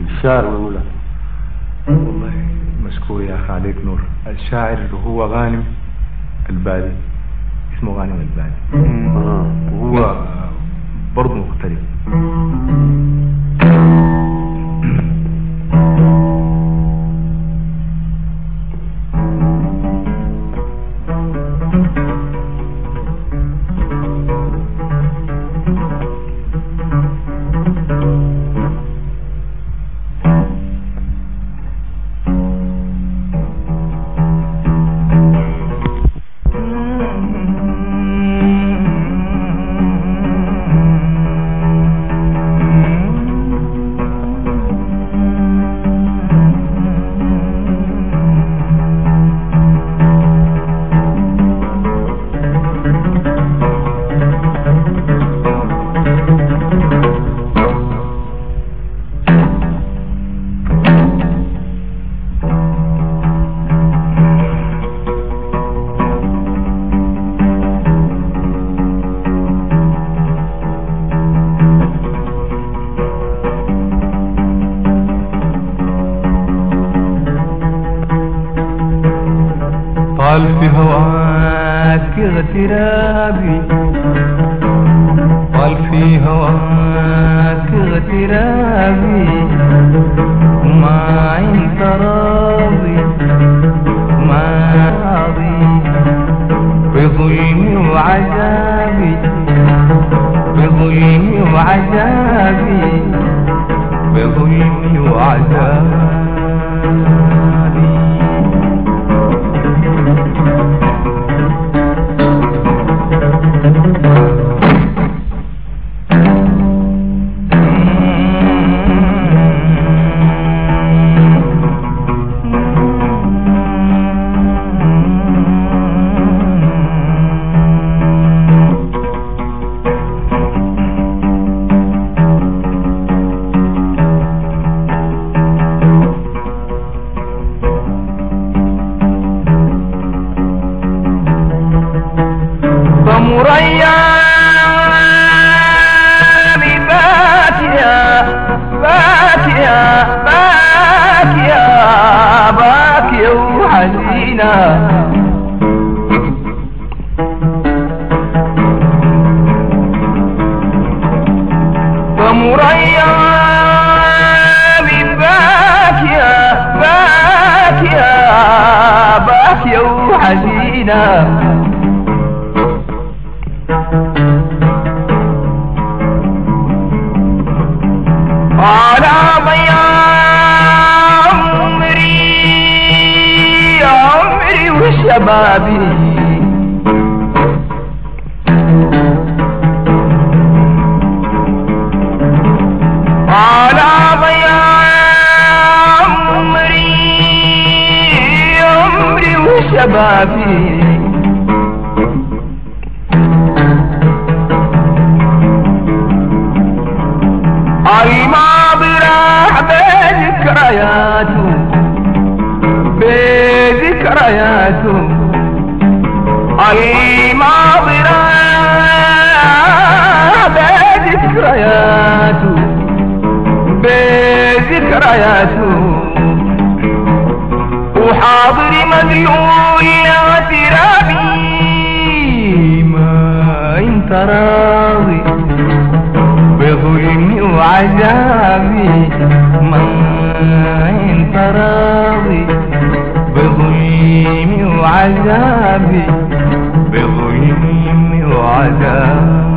الشاعر ولا؟ والله مشكور يا أخي عليك نور. الشاعر هو غانم البالي، اسمه غانم البالي. وهو برضه مختلف. طال في هواك اغترابي، طال في هواك اغترابي، ما انت راضي ما راضي بظلمي وعذابي، بظلمي وعذابي، بظلمي وعذابي. مريا باكيا باكيا باكيا باكيا وحزينة، فمريا باكيا باكيا باكيا وحزينة، على ضياء عمري وشبابي، على ضياء عمري وشبابي، الماضي راح بذكرياته بذكرياته، الماضي راح بذكرياته بذكرياته، وحاضري مذلول اعترافي، ما انت راضي بظلمي وعذابي، ما انت راضي بظلمي وعذابي، بظلمي وعذابي.